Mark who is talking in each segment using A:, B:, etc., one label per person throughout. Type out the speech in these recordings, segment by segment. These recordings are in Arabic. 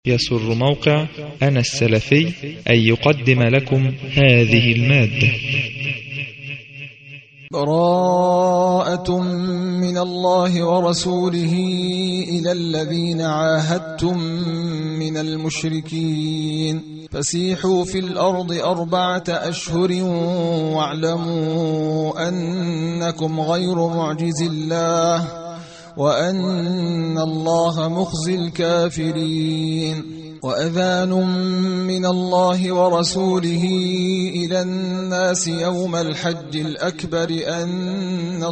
A: يسر موقع أنا السلفي أن يقدم لكم هذه المادة.
B: براءة من الله ورسوله إلى الذين عاهدتم من المشركين فسيحوا في الأرض 4 أشهر واعلموا أنكم غير معجز الله وأن الله مخزي الكافرين. وأذان من الله ورسوله إلى الناس يوم الحج الأكبر أن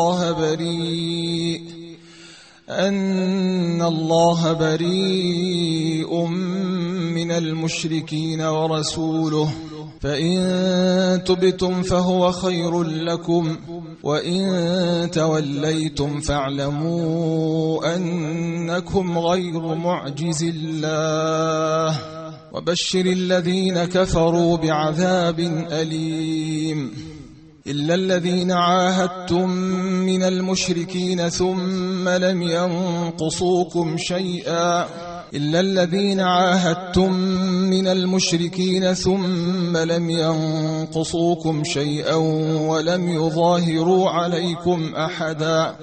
B: الله بريء من المشركين ورسوله فإن تبتم فهو خير لكم وإن توليتم فاعلموا أنكم غير معجز الله وبشر الذين كفروا بعذاب أليم. إلا الذين عاهدتم من المشركين ثم لم ينقصوكم شيئا ولم يظاهروا عليكم أحدا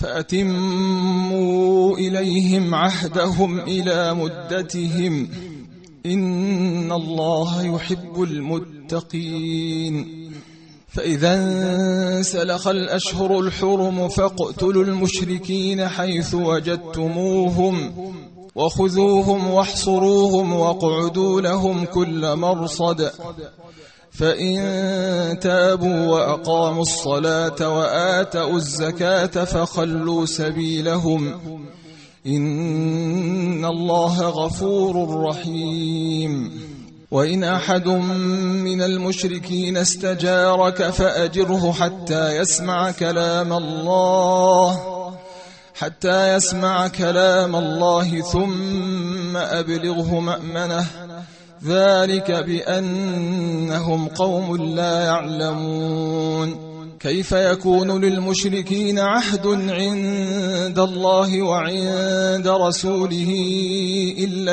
B: فأتموا إليهم عهدهم إلى مدتهم إن الله يحب المتقين. فإذا انسلخ الأشهر الحرم فاقتلوا المشركين حيث وجدتموهم وخذوهم واحصروهم واقعدوا لهم كل مرصد فإن تابوا وأقاموا الصلاة وآتوا الزكاة فخلوا سبيلهم إن الله غفور رحيم. وإن أحد من المشركين استجارك فأجره حتى يسمع كلام الله ثم أبلغه مأمنه ذلك بأنهم قوم لا يعلمون. كيف يكون للمشركين عهد عند الله وعند رسوله إلا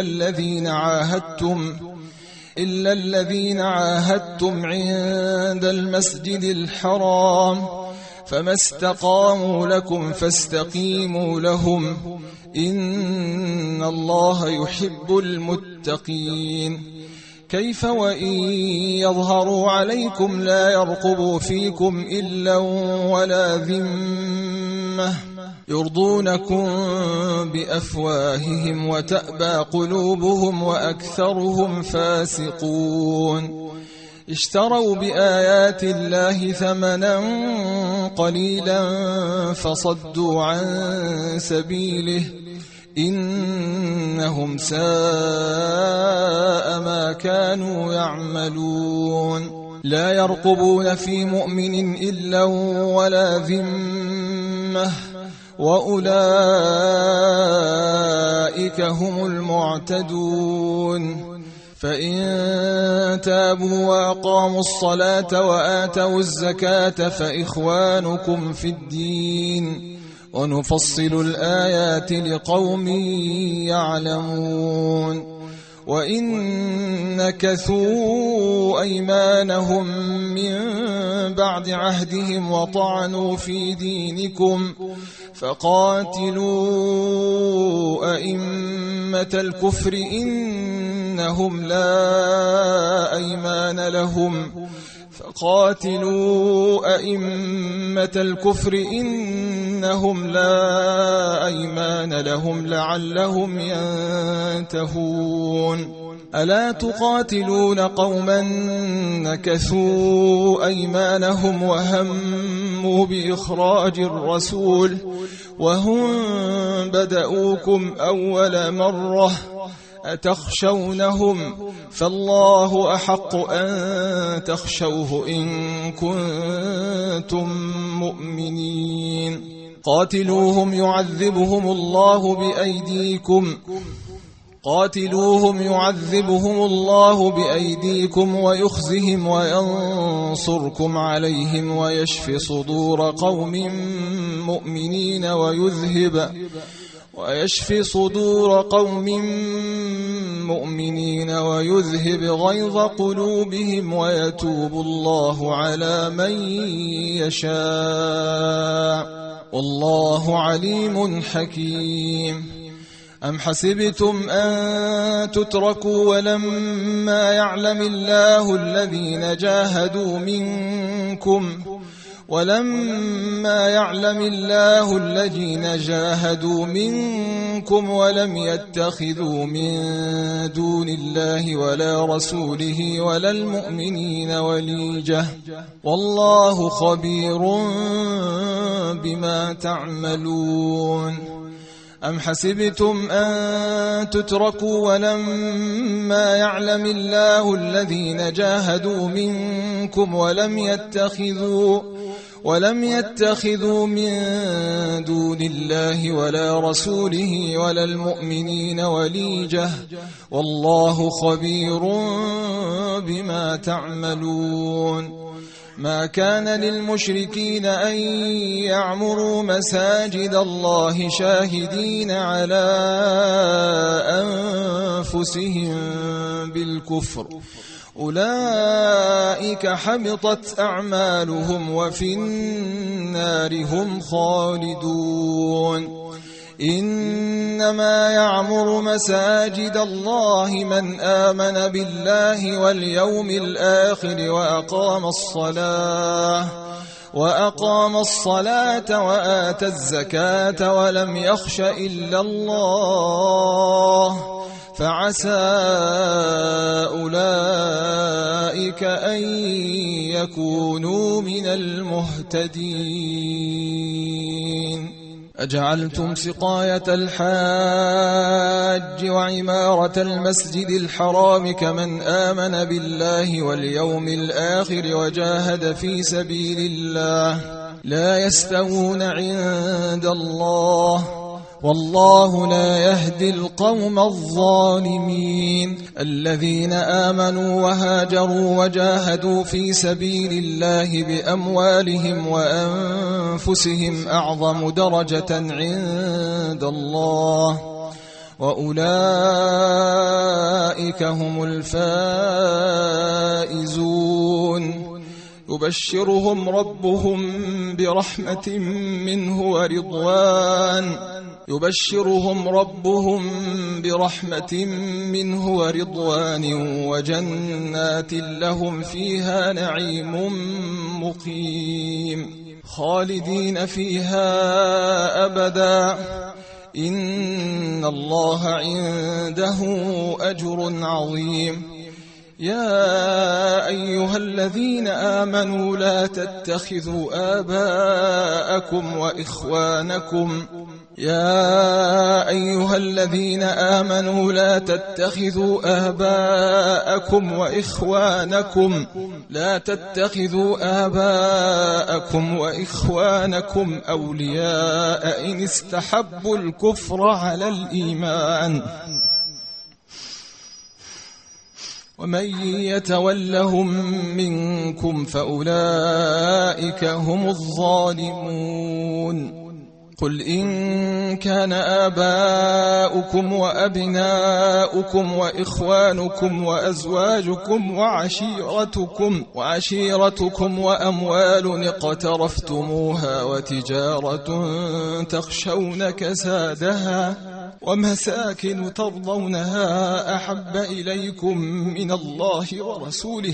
B: الذين عاهدتم عند المسجد الحرام فما استقاموا لكم فاستقيموا لهم إن الله يحب المتقين. كيف وإن يظهروا عليكم لا يرقبوا فيكم إلا ولا ذمة يرضونكم بأفواههم وتأبى قلوبهم وأكثرهم فاسقون. اشتروا بآيات الله ثمنا قليلا فصدوا عن سبيله إنهم ساء ما كانوا يعملون. لا يرقبون في مؤمن إلا ولا ذمة وأولئك هم المعتدون. فإن تابوا وأقاموا الصلاة وآتوا الزكاة فإخوانكم في الدين ونفصل الآيات لقوم يعلمون. وإن نكثوا أيمانهم من بعد عهدهم وطعنوا في دينكم فقاتلوا أئمة الكفر إنهم لا أيمان لهم لعلهم ينتهون. ألا تقاتلون قوما نكثوا أيمانهم وهموا بإخراج الرسول وهم بدأوكم أول مرة أتخشونهم فالله أحق أن تخشوه إن كنتم مؤمنين. قاتلوهم يعذبهم الله بأيديكم ويخزهم وينصركم عليهم ويشف صدور قوم مؤمنين ويشفي صدور قوم مؤمنين ويذهب غيظ قلوبهم ويتوب الله على من يشاء والله عليم حكيم. أم حسبتم أن تتركوا ولما يعلم الله الذين جاهدوا منكم ولم يتخذوا من دون الله ولا رسوله ولا المؤمنين وليجة والله خبير بما تعملون. أم حسبتم أن تتركوا ولما يعلم الله الذين جاهدوا منكم ولم يتخذوا من دون الله ولا رسوله ولا المؤمنين وليجة والله خبير بما تعملون. ما كان للمشركين أن يعمروا مساجد الله شاهدين على أنفسهم بالكفر أولئك حبطت أعمالهم وفي النار هم خالدون. إنما يعمر مساجد الله من آمن بالله واليوم الآخر وأقام الصلاة وآتى الزكاة ولم يخش إلا الله فعسى أولئك أن يكونوا من المهتدين. أجعلتم سقاية الحاج وعمارة المسجد الحرام كمن آمن بالله واليوم الآخر وجاهد في سبيل الله لا يستوون عند الله والله لا يهدي القوم الظالمين. الذين آمنوا وهاجروا وجاهدوا في سبيل الله بأموالهم وأنفسهم أعظم درجة عند الله وأولئك هم الفائزون. يبشرهم ربهم برحمة منه ورضوان وجنات لهم فيها نعيم مقيم خالدين فيها أبدا إن الله عنده أجر عظيم. يا أيها الذين آمنوا لا تتخذوا آباءكم وإخوانكم أولياء إن استحبوا الكفر على الإيمان ومن يتولهم منكم فأولئك هم الظالمون. قل إن كان آباؤكم وأبناؤكم وإخوانكم وأزواجكم وعشيرتكم وأموال اقترفتموها وتجارة تخشون كسادها ومساكن ترضونها أحب إليكم من الله ورسوله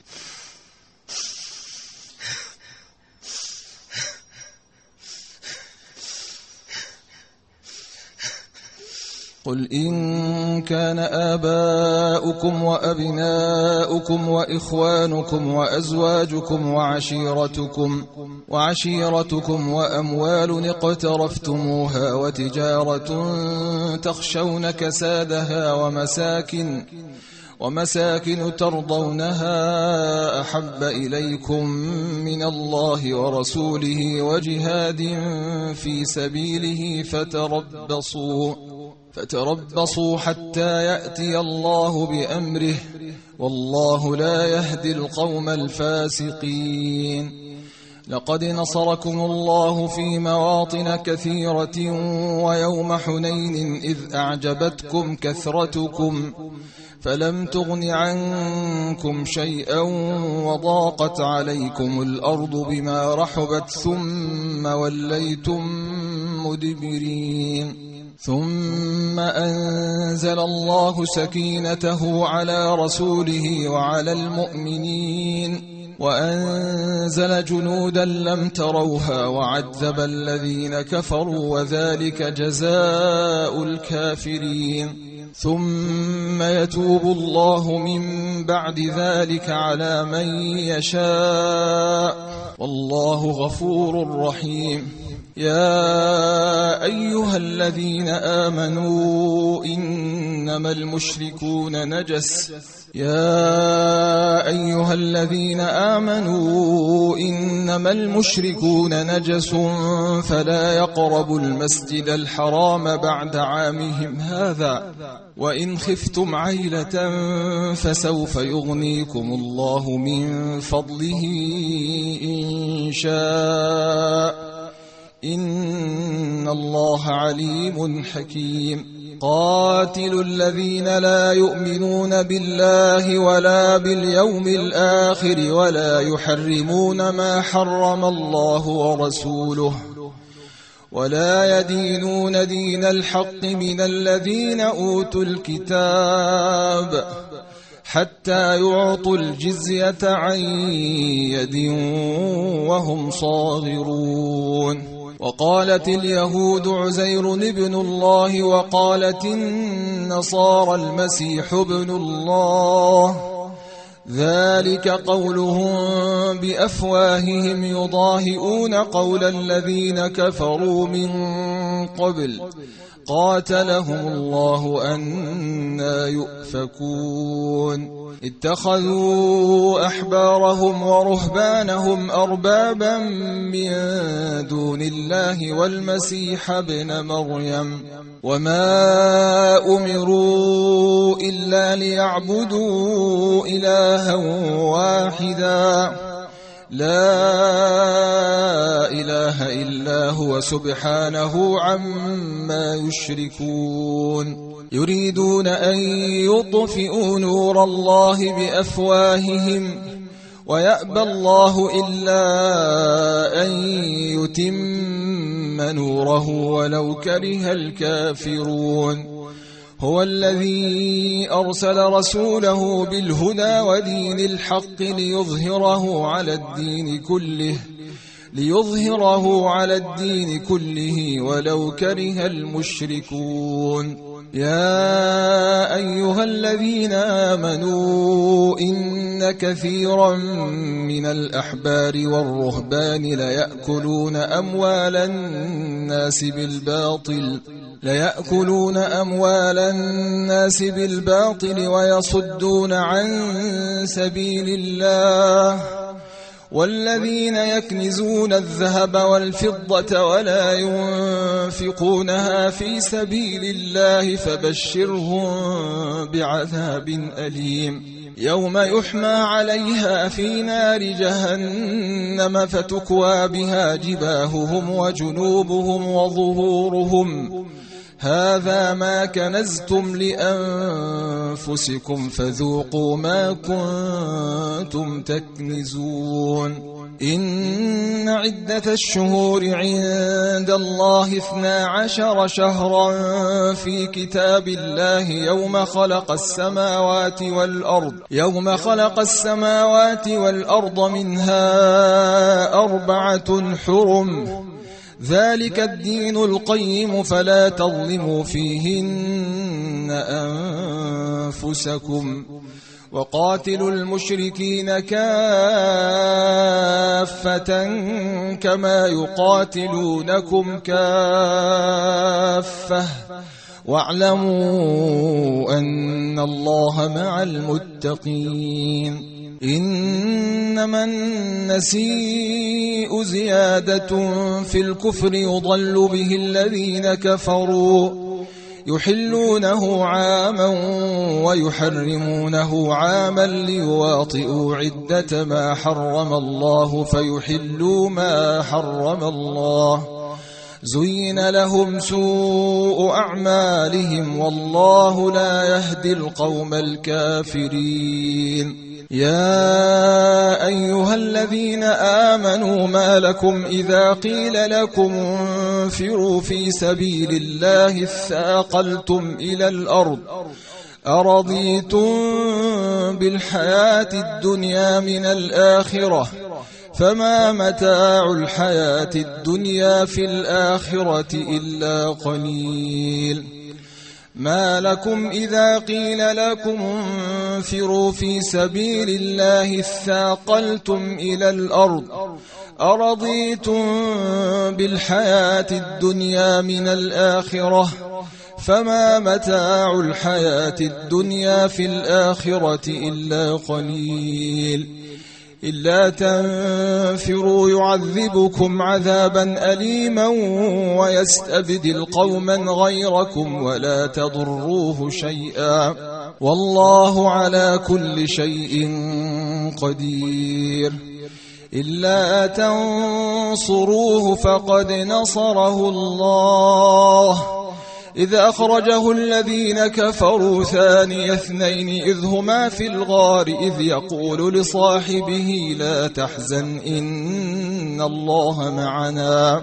B: قل إن كان آباؤكم وأبناؤكم وإخوانكم وأزواجكم وعشيرتكم وأموال اقترفتموها وتجارة تخشون كسادها ومساكن ترضونها أحب إليكم من الله ورسوله وجهاد في سبيله فتربصوا حتى يأتي الله بأمره والله لا يهدي القوم الفاسقين. لقد نصركم الله في مواطن كثيرة ويوم حنين إذ أعجبتكم كثرتكم فلم تغن عنكم شيئا وضاقت عليكم الأرض بما رحبت ثم وليتم مدبرين ثم أنزل الله سكينته على رسوله وعلى المؤمنين وأنزل جنودا لم تروها وعذب الذين كفروا وذلك جزاء الكافرين ثم يتوب الله من بعد ذلك على من يشاء والله غفور رحيم يا أيها الذين آمنوا إنما المشركون نجس فلا يقربوا المسجد الحرام بعد عامهم هذا وإن خفتم عيلة فسوف يغنيكم الله من فضله إن شاء إن الله عليم حكيم قاتلوا الذين لا يؤمنون بالله ولا باليوم الآخر ولا يحرمون ما حرم الله ورسوله ولا يدينون دين الحق من الذين أوتوا الكتاب حتى يعطوا الجزية عن يد وهم صاغرون وقالت اليهود عزير ابن الله وقالت النصارى المسيح ابن الله ذلك قولهم بأفواههم يضاهئون قول الذين كفروا من قبل قاتلهم الله أنى يؤفكون اتخذوا أحبارهم ورهبانهم أربابا من دون الله والمسيح ابن مريم وما أمروا إلا ليعبدوا إلها واحدا لا إله إلا هو سبحانه عما يشركون يريدون أن يطفئوا نور الله بأفواههم ويأبى الله إلا أن يتم نوره ولو كره الكافرون هو الذي أرسل رسوله بالهدى ودين الحق ليظهره على الدين كله ولو كره المشركون يا أيها الذين آمنوا إن كثيرا من الأحبار والرهبان ليأكلون أموال الناس بالباطل ويصدون عن سبيل الله والذين يكنزون الذهب والفضة ولا ينفقونها في سبيل الله فبشرهم بعذاب أليم يوم يحمى عليها في نار جهنم فتكوى بها جباههم وجنوبهم وظهورهم هذا ما كنزتم لأنفسكم فذوقوا ما كنتم تكنزون إن عدة الشهور عند الله 12 شهرا في كتاب الله يوم خلق السماوات والأرض منها 4 حرم ذلك الدين القيم فلا تظلموا فيهن أنفسكم وقاتلوا المشركين كافة كما يقاتلونكم كافة واعلموا أن الله مع المتقين إنما النسيء زيادة في الكفر يضل به الذين كفروا يحلونه عاما ويحرمونه عاما ليواطئوا عدة ما حرم الله فيحلوا ما حرم الله. زين لهم سوء أعمالهم والله لا يهدي القوم الكافرين. يا أيها الذين آمنوا ما لكم إذا قيل لكم انفروا في سبيل الله اثاقلتم إلى الأرض أرضيتم بالحياة الدنيا من الآخرة فما متاع الحياة الدنيا في الآخرة إلا قليل. ما لكم إذا قيل لكم انفروا في سبيل الله اثاقلتم إلى الأرض أرضيتم بالحياة الدنيا من الآخرة فما متاع الحياة الدنيا في الآخرة إلا قليل. إلا تنفروا يعذبكم عذابا أليما ويستبدل قوما غيركم ولا تضروه شيئا والله على كل شيء قدير. إلا تنصروه فقد نصره الله إذ أخرجه الذين كفروا ثاني اثنين إذ هما في الغار إذ يقول لصاحبه لا تحزن إن الله معنا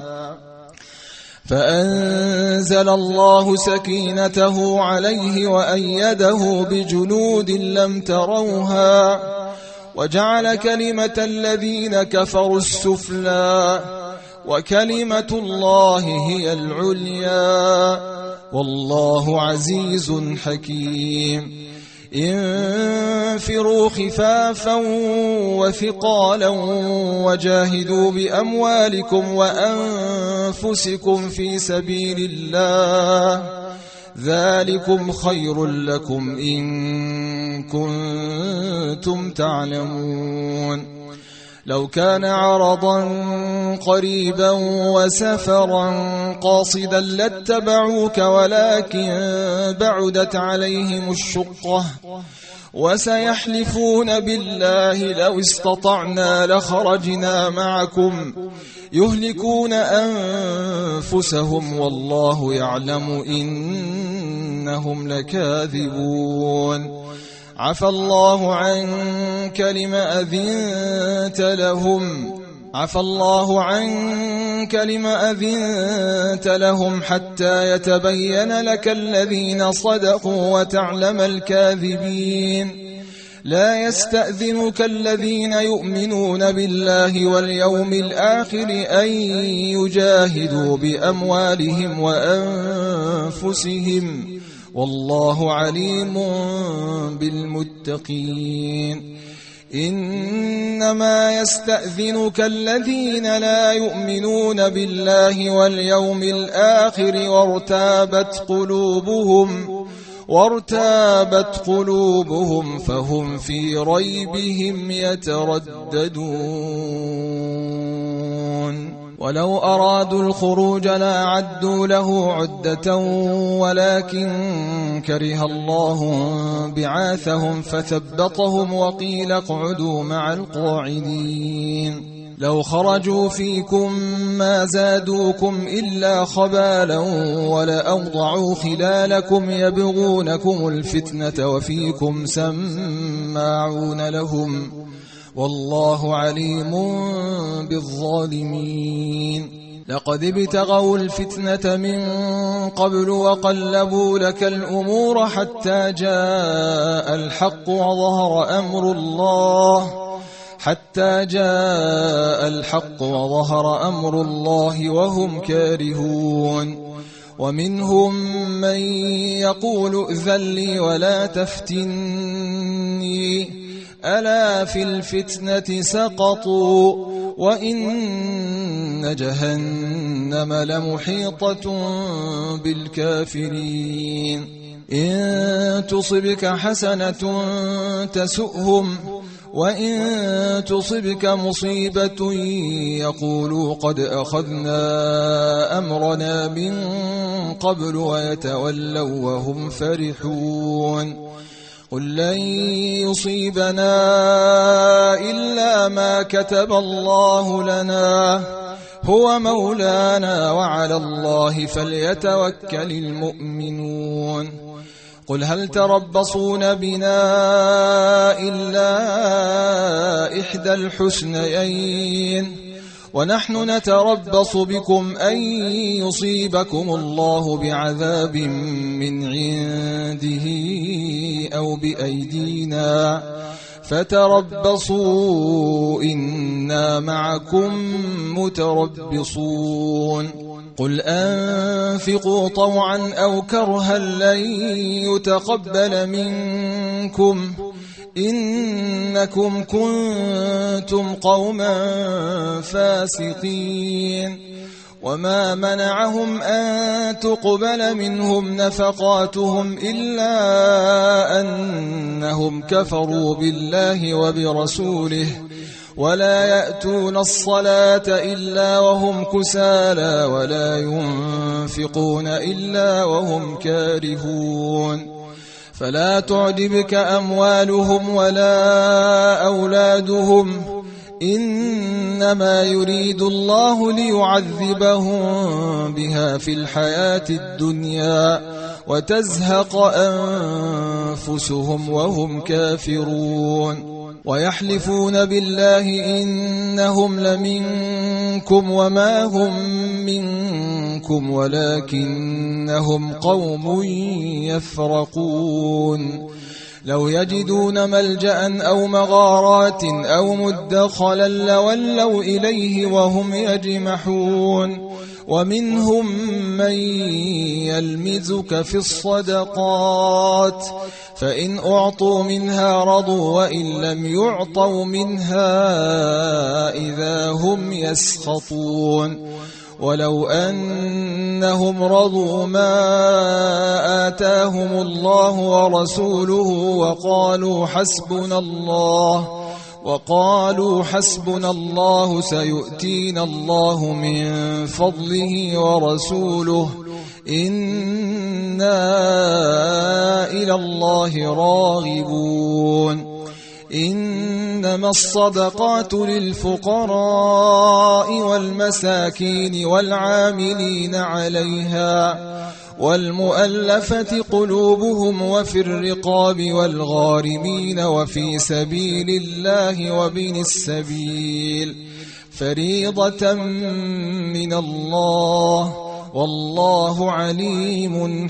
B: فأنزل الله سكينته عليه وأيده بجنود لم تروها وجعل كلمة الذين كفروا السفلى وكلمة الله هي العليا والله عزيز حكيم. انفروا خفافا وثقالا وجاهدوا بأموالكم وأنفسكم في سبيل الله ذلكم خير لكم إن كنتم تعلمون. لو كان عرضا قريبا وسفرا قاصدا لاتبعوك ولكن بعدت عليهم الشقة وسيحلفون بالله لو استطعنا لخرجنا معكم يهلكون أنفسهم والله يعلم إنهم لكاذبون. عفى الله عنك لما أذنت لهم حتى يتبين لك الذين صدقوا وتعلم الكاذبين. لا يستأذنك الذين يؤمنون بالله واليوم الآخر أن يجاهدوا بأموالهم وأنفسهم والله عليم بالمتقين. إنما يستأذنك الذين لا يؤمنون بالله واليوم الآخر وارتابت قلوبهم فهم في ريبهم يترددون. ولو أرادوا الخروج لأعدوا له عدة ولكن كره الله بعاثهم فثبطهم وقيل اقعدوا مع القاعدين. لو خرجوا فيكم ما زادوكم إلا خبالا ولأوضعوا خلالكم يبغونكم الفتنة وفيكم سماعون لهم والله عليم بالظالمين. لقد ابتغوا الفتنة من قبل وقلبوا لك الأمور حتى جاء الحق وظهر أمر الله وهم كارهون. ومنهم من يقول ائذن لي ولا تفتني ألا في الفتنة سقطوا وإن جهنم لمحيطة بالكافرين. إن تصبك حسنة تسؤهم وإن تصبك مصيبة يقولوا قد أخذنا أمرنا من قبل ويتولوا وهم فرحون قل لن يصيبنا إلا ما كتب الله لنا هو مولانا وعلى الله فليتوكل المؤمنون قل هل تربصون بنا إلا إحدى الحسنيين ونحن نتربص بكم أن يصيبكم الله بعذاب من عنده أو بأيدينا فتربصوا إنا معكم متربصون قل أنفقوا طوعا أو كرها لن يتقبل منكم إنكم كنتم قوما فاسقين وما منعهم أن تقبل منهم نفقاتهم إلا أنهم كفروا بالله وبرسوله ولا يأتون الصلاة إلا وهم كسالى ولا ينفقون إلا وهم كارهون فلا تعجبك أموالهم ولا أولادهم إنما يريد الله ليعذبهم بها في الحياة الدنيا وتزهق أنفسهم وهم كافرون ويحلفون بالله إنهم لمنكم وما هم منكم ولكنهم قوم يفرقون لو يجدون ملجأ أو مغارات أو مدخلا لولوا إليه وهم يجمحون ومنهم من يلمزك في الصدقات فإن أعطوا منها رضوا وإن لم يعطوا منها إذا هم يسخطون ولو أنهم رضوا ما آتاهم الله ورسوله وقالوا حسبنا الله سيؤتينا الله من فضله ورسوله إنا إلى الله راغبون إنما الصدقات للفقراء والمساكين والعاملين عليها والمؤلفة قلوبهم وفي الرقاب والغارمين وفي سبيل الله وابن السبيل فريضة من الله والله عليم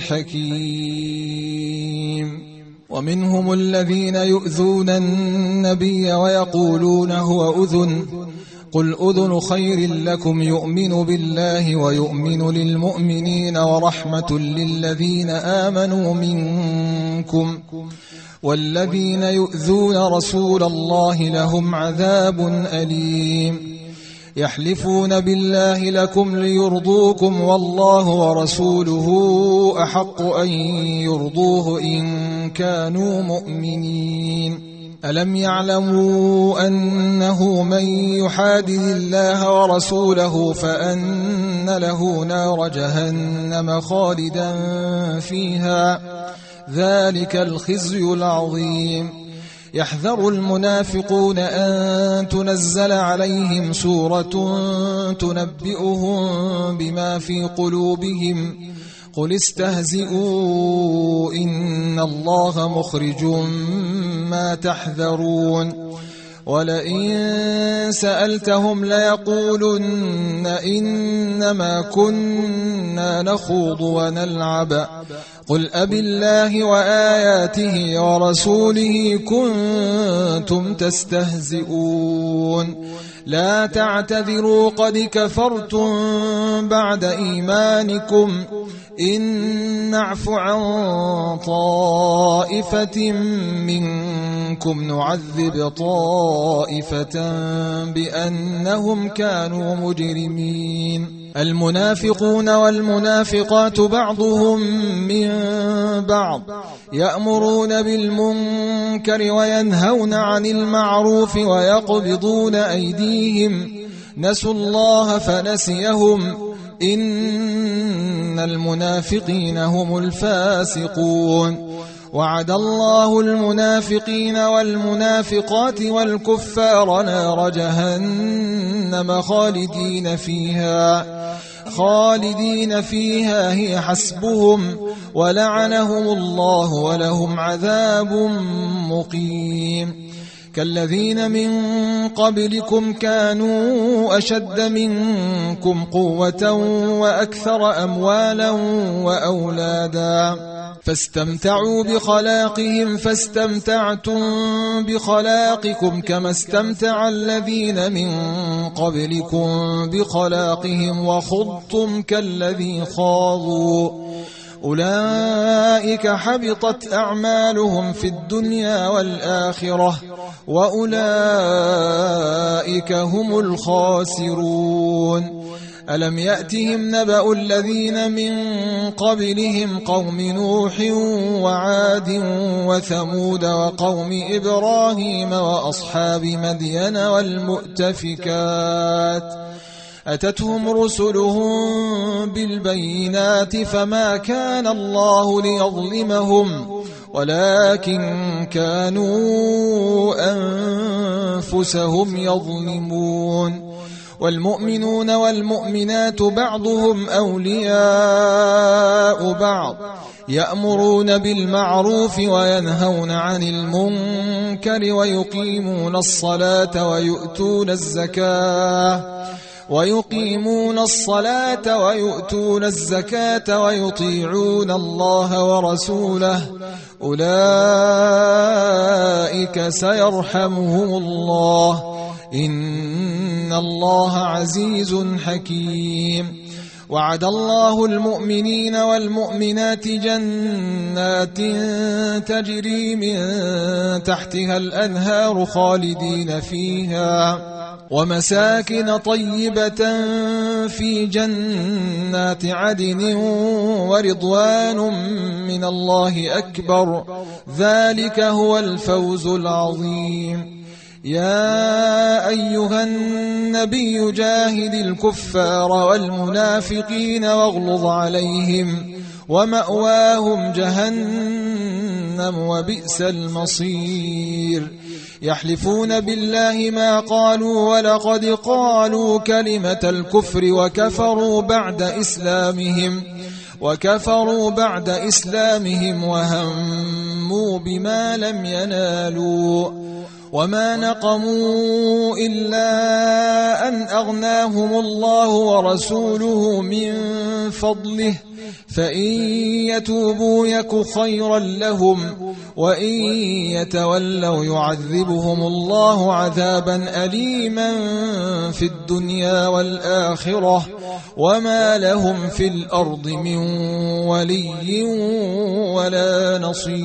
B: حكيم ومنهم الذين يؤذون النبي ويقولون هو أذن قل أذن خير لكم يؤمن بالله ويؤمن للمؤمنين ورحمة للذين آمنوا منكم والذين يؤذون رسول الله لهم عذاب أليم يحلفون بالله لكم ليرضوكم والله ورسوله أحق أن يرضوه إن كانوا مؤمنين ألم يعلموا أنه من يحادد الله ورسوله فأن له نار جهنم خالدا فيها ذلك الخزي العظيم يحذر المنافقون أن تنزل عليهم سورة تنبئهم بما في قلوبهم قل استهزئوا إن الله مخرج ما تحذرون ولئن سألتهم ليقولن إنما كنا نخوض ونلعب قل أبالله وآياته ورسوله كنتم تستهزئون لا تعتذروا قد كفرتم بعد إيمانكم إن نعف عن طائفة منكم نعذب طائفة بأنهم كانوا مجرمين المنافقون والمنافقات بعضهم من بعض يأمرون بالمنكر وينهون عن المعروف ويقبضون أيديهم نسوا الله فنسيهم إن المنافقين هم الفاسقون وعد الله المنافقين والمنافقات والكفار نار جهنم خالدين فيها هي حسبهم ولعنهم الله ولهم عذاب مقيم كالذين من قبلكم كانوا أشد منكم قوة وأكثر أموالا وأولادا فاستمتعوا بخلاقهم فاستمتعتم بخلاقكم كما استمتع الذين من قبلكم بخلاقهم وخضتم كالذي خاضوا أولئك حبطت أعمالهم في الدنيا والآخرة وأولئك هم الخاسرون ألم يأتهم نبأ الذين من قبلهم قوم نوح وعاد وثمود وقوم إبراهيم وأصحاب مدين والمؤتفكات أتتهم رسلهم بالبينات فما كان الله ليظلمهم ولكن كانوا أنفسهم يظلمون والمؤمنون والمؤمنات بعضهم أولياء بعض يأمرون بالمعروف وينهون عن المنكر ويقيمون الصلاة ويؤتون الزكاة ويطيعون الله ورسوله أولئك سيرحمهم الله إن الله عزيز حكيم وعد الله المؤمنين والمؤمنات جنات تجري من تحتها الأنهار خالدين فيها ومساكن طيبة في جنات عدن ورضوان من الله أكبر ذلك هو الفوز العظيم يا أيها النبي جاهد الكفار والمنافقين واغلظ عليهم ومأواهم جهنم وبئس المصير يحلفون بالله ما قالوا ولقد قالوا كلمة الكفر وكفروا بعد إسلامهم وهموا بما لم ينالوا وما نقموا إلا أن أغناهم الله ورسوله من فضله فإن يتوبوا يك خيرا لهم وإن يتولوا يعذبهم الله عذابا أليما في الدنيا والآخرة وما لهم في الأرض من ولي ولا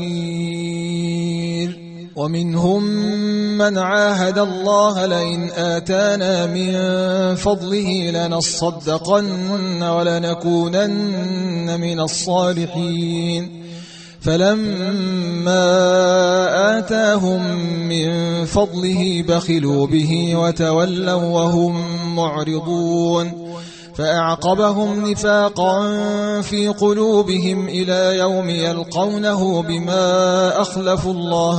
B: نصير ومنهم من عاهد الله لئن آتانا من فضله لنصدقن ولنكونن من الصالحين فلما آتاهم من فضله بخلوا به وتولوا وهم معرضون فأعقبهم نفاقا في قلوبهم إلى يوم يلقونه بما أخلفوا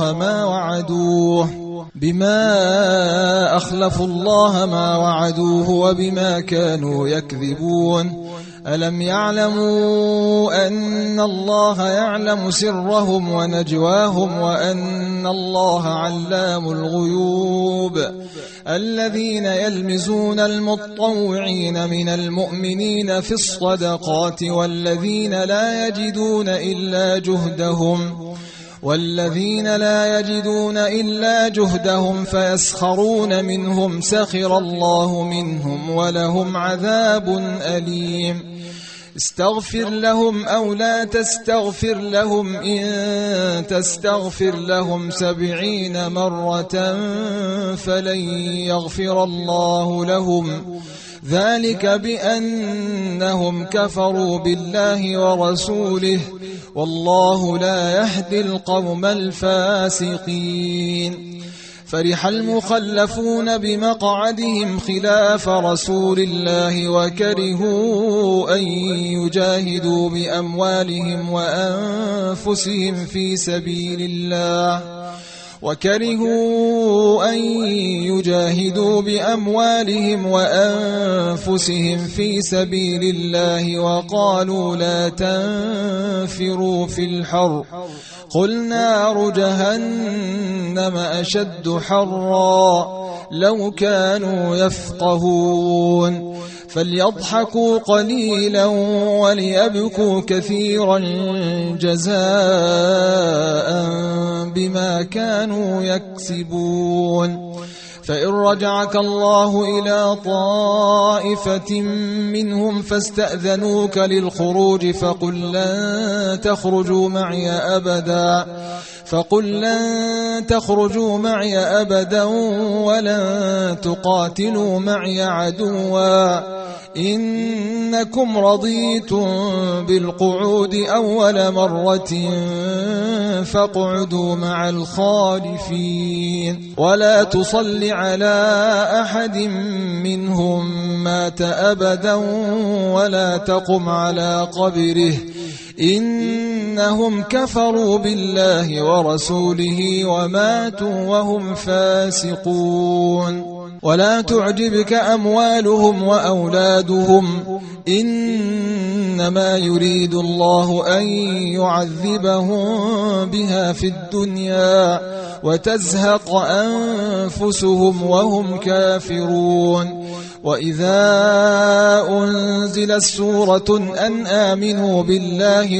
B: الله ما وعدوه وبما كانوا يكذبون ألم يعلموا أن الله يعلم سرهم ونجواهم وأن الله علام الغيوب الذين يلمزون المطوعين من المؤمنين في الصدقات والذين لا يجدون إلا جهدهم فيسخرون منهم سخر الله منهم ولهم عذاب أليم استغفر لهم أو لا تستغفر لهم إن تستغفر لهم 70 مرة فلن يغفر الله لهم ذلك بأنهم كفروا بالله ورسوله والله لا يهدي القوم الفاسقين. فرح المخلفون بمقعدهم خلاف رسول الله وكرهوا أن يجاهدوا بأموالهم وأنفسهم في سبيل الله وقالوا لا تنفروا في الحر قل نار جهنم أشد حرا لو كانوا يفقهون. فليضحكوا قليلا وليبكوا كثيرا جزاء بما كانوا يكسبون. فإن رجعك الله إلى طائفة منهم فاستأذنوك للخروج فقل لن تخرجوا معي أبدا ولن تقاتلوا معي عدوا إنكم رضيتم بالقعود أول مرة فاقعدوا مع الخالفين ولا تصل على أحد منهم مات أبدا ولا تقم على قبره إنهم كفروا بالله ورسوله وماتوا وهم فاسقون. ولا تعجبك أموالهم وأولادهم إنما يريد الله أن يعذبهم بها في الدنيا وتزهق أنفسهم وهم كافرون. وإذا أنزلت سورة أن آمنوا بالله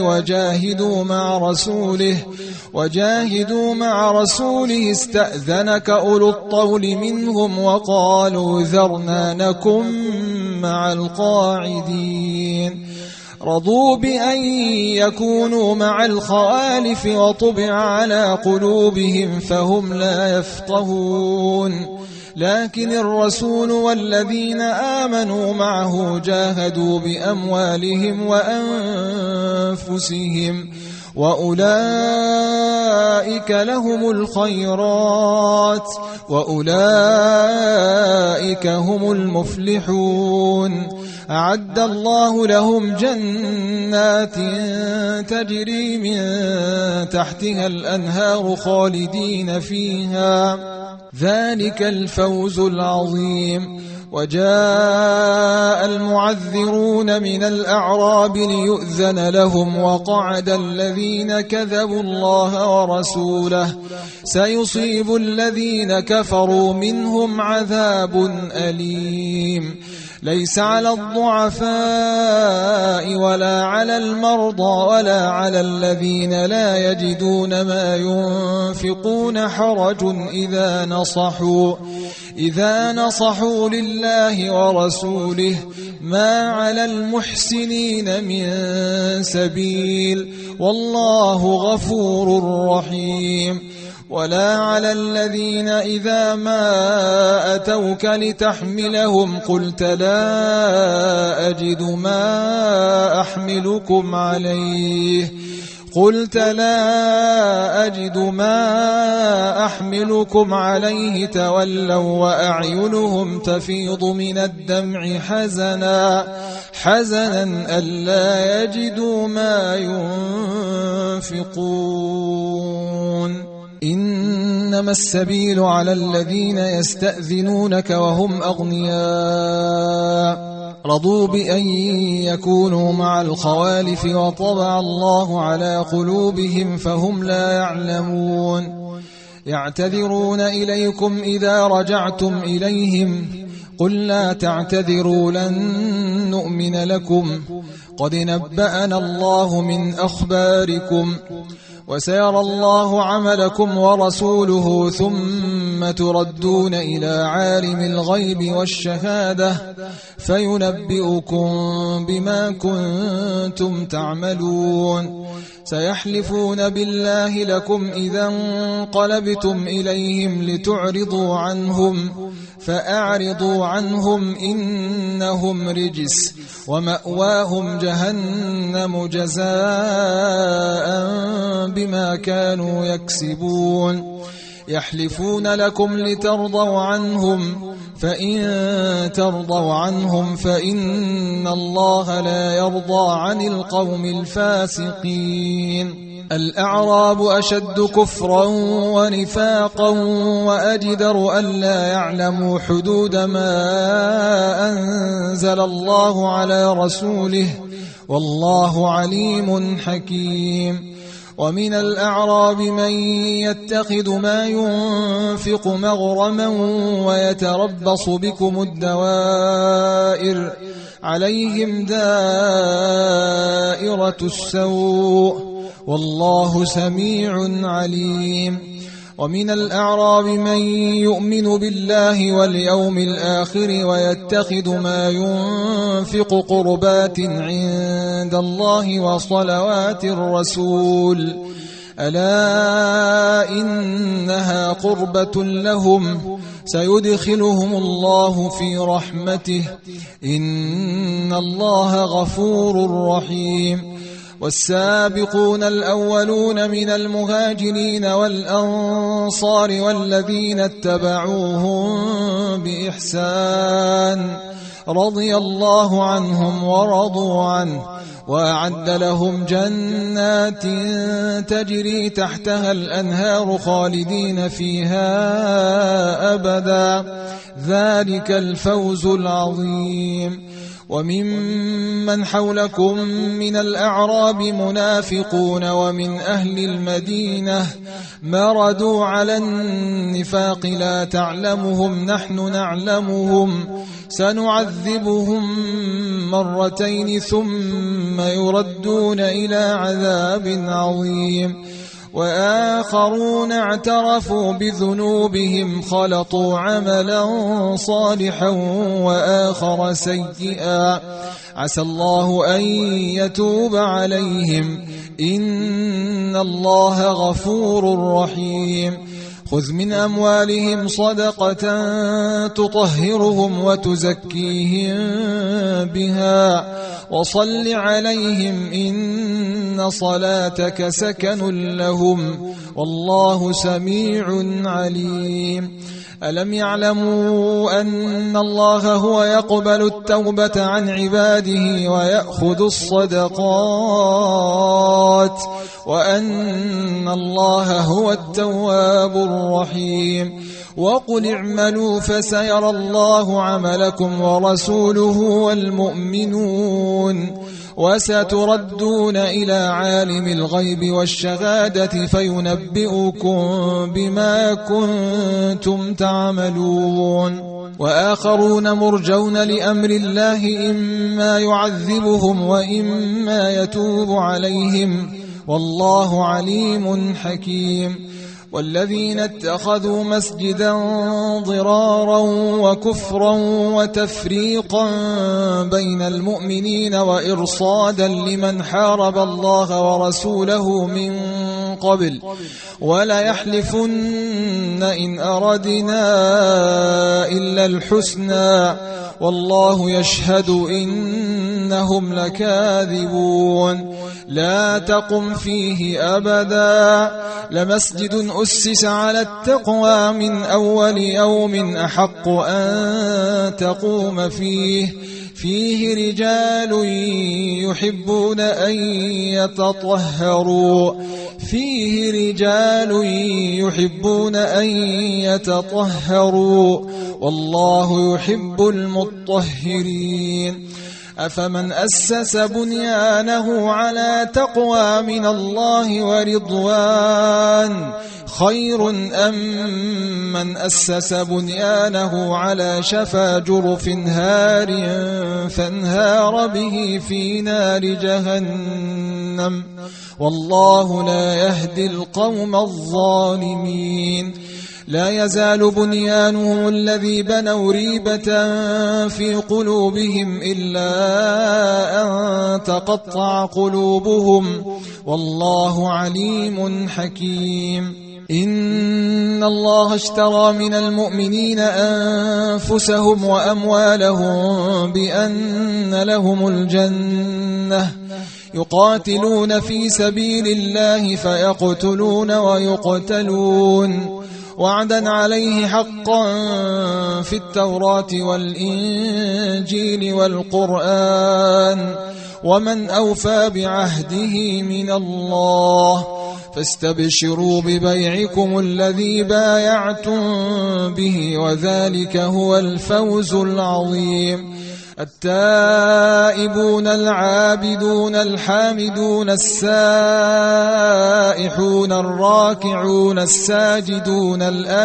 B: وجاهدوا مع رسوله استأذنك أولو الطول منهم وقالوا ذرنا نكن مع القاعدين. رضوا بأن يكونوا مع الخوالف وطبع على قلوبهم فهم لا يفقهون. لكن الرسول والذين آمنوا معه جاهدوا بأموالهم وأنفسهم وأولئك لهم الخيرات وأولئك هم المفلحون. أعد الله لهم جنات تجري من تحتها الأنهار خالدين فيها ذلك الفوز العظيم. وجاء المعذرون من الأعراب ليؤذن لهم وقعد الذين كذبوا الله ورسوله سيصيب الذين كفروا منهم عذاب أليم. ليس على الضعفاء ولا على المرضى ولا على الذين لا يجدون ما ينفقون حرج إذا نصحوا لله ورسوله ما على المحسنين من سبيل والله غفور رحيم. ولا على الذين إذا ما أتوك لتحملهم قلت لا أجد ما أحملكم عليه تولوا وأعينهم تفيض من الدمع حزنا ألا يجدوا ما ينفقون. إنما السبيل على الذين يستأذنونك وهم أغنياء رضوا بأن يكونوا مع الخوالف وطبع الله على قلوبهم فهم لا يعلمون. يعتذرون إليكم إذا رجعتم إليهم قل لا تعتذروا لن نؤمن لكم قد نبأنا الله من أخباركم وسيرى الله عملكم ورسوله ثم تردون إلى عالم الغيب والشهادة فينبئكم بما كنتم تعملون. سيحلفون بالله لكم إذا انقلبتم إليهم لتعرضوا عنهم فأعرضوا عنهم إنهم رجس ومأواهم جهنم جزاء بما كانوا يكسبون. يحلفون لكم لترضوا عنهم فإن ترضوا عنهم فإن الله لا يرضى عن القوم الفاسقين. الأعراب أشد كفرا ونفاقا وأجدر ألا يعلموا حدود ما أنزل الله على رسوله والله عليم حكيم. ومن الأعراب من يتخذ ما ينفق مغرما ويتربص بكم الدوائر عليهم دائرة السوء والله سميع عليم. ومن الأعراب من يؤمن بالله واليوم الآخر ويتخذ ما ينفق قربات عند الله وصلوات الرسول ألا إنها قربة لهم سيدخلهم الله في رحمته إن الله غفور رحيم. والسابقون الأولون من المهاجرين والأنصار والذين اتبعوهم بإحسان رضي الله عنهم ورضوا عنه وأعد لهم جنات تجري تحتها الأنهار خالدين فيها أبدا ذلك الفوز العظيم. وممن حولكم من الأعراب منافقون ومن أهل المدينة مردوا على النفاق لا تعلمهم نحن نعلمهم سنعذبهم مرتين ثم يردون إلى عذاب عظيم. وآخرون اعترفوا بذنوبهم خلطوا عملا صالحا وآخر سيئا عسى الله أن يتوب عليهم إن الله غفور رحيم. خذ من أموالهم صدقة تطهرهم وتزكيهم بها وصل عليهم إن صلاتك سكن لهم والله سميع عليم. ألم يعلموا أن الله هو يقبل التوبة عن عباده ويأخذ الصدقات وأن الله هو التواب الرحيم. وقل اعملوا فسيرى الله عملكم ورسوله والمؤمنون وستردون إلى عالم الغيب والشهادة فينبئكم بما كنتم تعملون. وآخرون مرجون لأمر الله إما يعذبهم وإما يتوب عليهم والله عليم حكيم. والذين اتخذوا مسجدا ضرارا وكفرا وتفريقا بين المؤمنين وإرصادا لمن حارب الله ورسوله من قبل ولا يحلفن إن أردنا إلا الحسنى والله يشهد إنهم لكاذبون. لا تقم فيه أبدا لمسجد أسس على التقوى من أول يوم أحق أن تقوم فيه رجال يحبون أن يتطهروا والله يحب المطهرين. أفمن أسس بنيانه على تقوى من الله ورضوان خير أم من أسس بنيانه على شفا جرف هار فانهار به في نار جهنم والله لا يهدي القوم الظالمين لا يزال بنيانهم الذي بنوا ريبة في قلوبهم إلا أن تقطع قلوبهم والله عليم حكيم إن الله اشترى من المؤمنين أنفسهم وأموالهم بأن لهم الجنة يقاتلون في سبيل الله فيقتلون ويقتلون وعدا عليه حقا في التوراة والإنجيل والقرآن ومن أوفى بعهده من الله فاستبشروا ببيعكم الذي بايعتم به وذلك هو الفوز العظيم التائبون العابدون الحامدون السائحون الراكعون الساجدون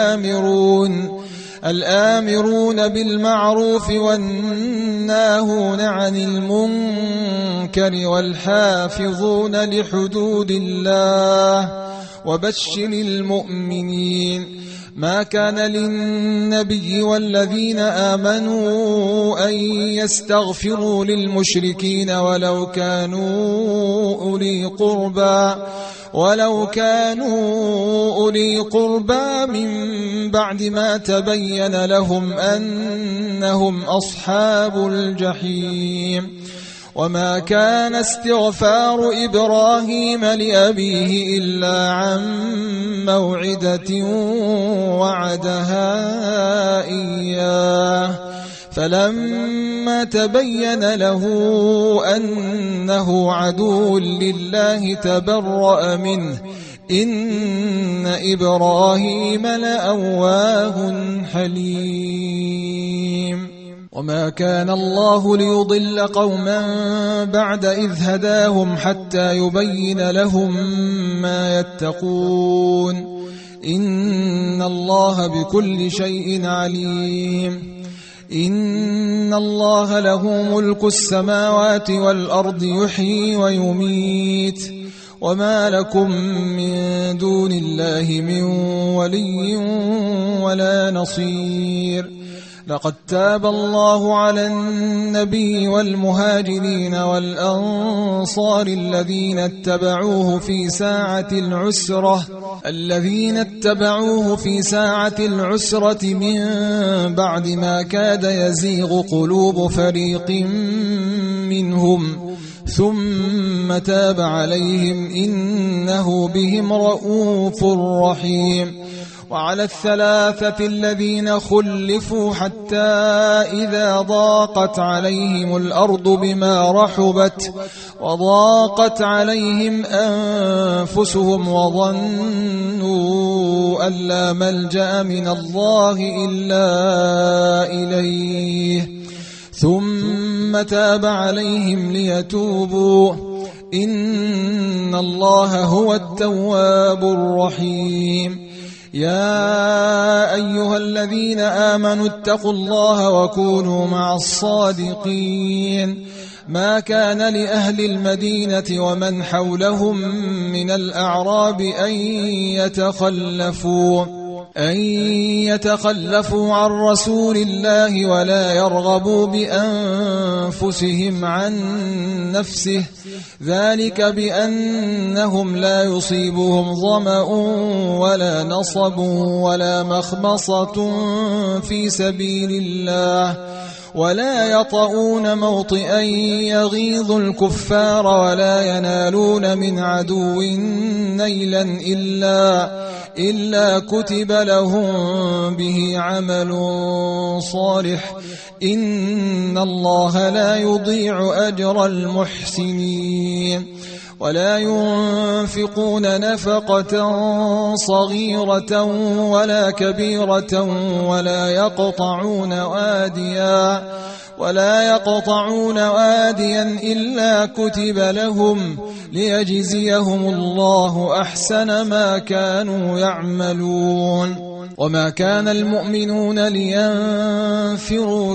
B: الآمرون بالمعروف والناهون عن المنكر والحافظون لحدود الله وبشر المؤمنين ما كان للنبي والذين آمنوا أن يستغفروا للمشركين ولو كانوا أولي قربى من بعد ما تبين لهم أنهم أصحاب الجحيم وما كان استغفار إبراهيم لأبيه إلا عن موعدة وعدها إياه فلما تبين له أنه عدو لله تبرأ منه إن إبراهيم لأواه حليم وما كان الله ليضل قوما بعد إذ هداهم حتى يبين لهم ما يتقون إن الله بكل شيء عليم إن الله له ملك السماوات والأرض يحيي ويميت وما لكم من دون الله من ولي ولا نصير لقد تاب الله على النبي والمهاجرين والأنصار الذين اتبعوه في ساعة العسرة من بعد ما كاد يزيغ قلوب فريق منهم ثم تاب عليهم إنه بهم رؤوف رحيم وعلى الثلاثة الذين خلفوا حتى إذا ضاقت عليهم الأرض بما رحبت وضاقت عليهم أنفسهم وظنوا أن لا ملجأ من الله إلا إليه ثم تاب عليهم ليتوبوا إن الله هو التواب الرحيم يا أيها الذين آمنوا اتقوا الله وكونوا مع الصادقين ما كان لأهل المدينة ومن حولهم من الأعراب أن يتخلفوا عن رسول الله ولا يرغبوا بأنفسهم عن نفسه ذلك بأنهم لا يصيبهم ظمأ ولا نصب ولا مخمصة في سبيل الله ولا يطؤون موطئا يغيظ الكفار ولا ينالون من عدو نيلا إلا كتب لهم به عمل صالح إن الله لا يضيع أجر المحسنين ولا ينفقون نفقة صغيرة ولا كبيرة ولا يقطعون واديا إلا كتب لهم ليجزيهم الله أحسن ما كانوا يعملون. وما كان المؤمنون لينفروا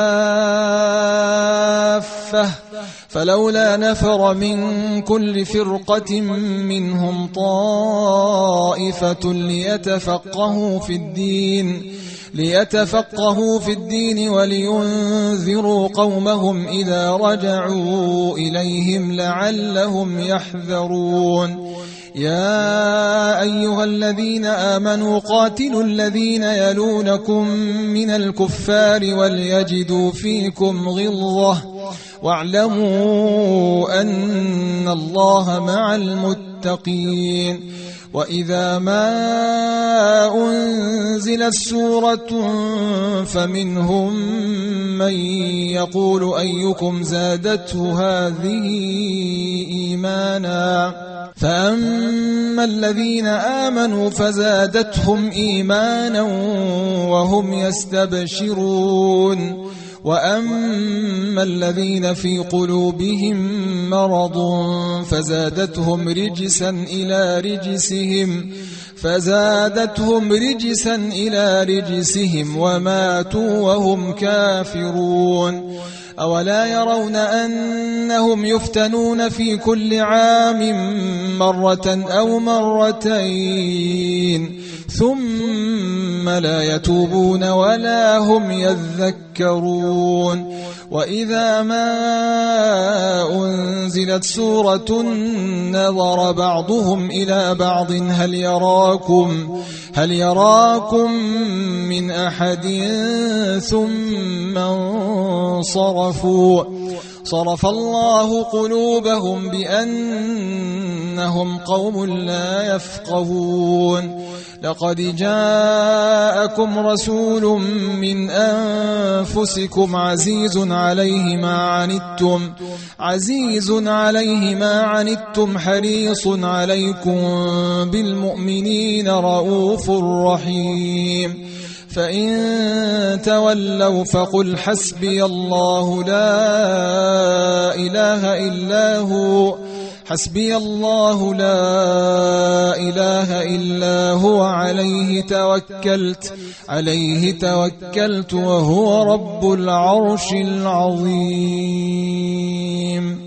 B: كافة فلولا نفر من كل فرقة منهم طائفة ليتفقهوا في الدين ولينذروا قومهم إذا رجعوا إليهم لعلهم يحذرون. يا أيها الذين آمنوا قاتلوا الذين يلونكم من الكفار وليجدوا فيكم غلظة واعلموا أن الله مع المتقين. وإذا ما أنزلت سورة فمنهم من يقول أيكم زادته هذه إيمانا فأما الذين آمنوا فزادتهم إيمانا وهم يستبشرون وأما الذين في قلوبهم مرض فزادتهم رجسا إلى رجسهم وماتوا وهم كافرون. أولا يرون أنهم يفتنون في كل عام مرة أو مرتين ثم لا يتوبون ولا هم يذكرون. وإذا ما أنزلت سورة نظر بعضهم إلى بعض هل يراكم من أحد ثم انصرفوا صرف الله قلوبهم بأنهم قوم لا يفقهون. لقد جاءكم رسول من أنفسكم عزيز عليه ما عنتم حريص عليكم بالمؤمنين رؤوف رحيم. فإن تولوا فقل حسبي الله لا إله إلا هو عليه توكلت وهو رب العرش العظيم.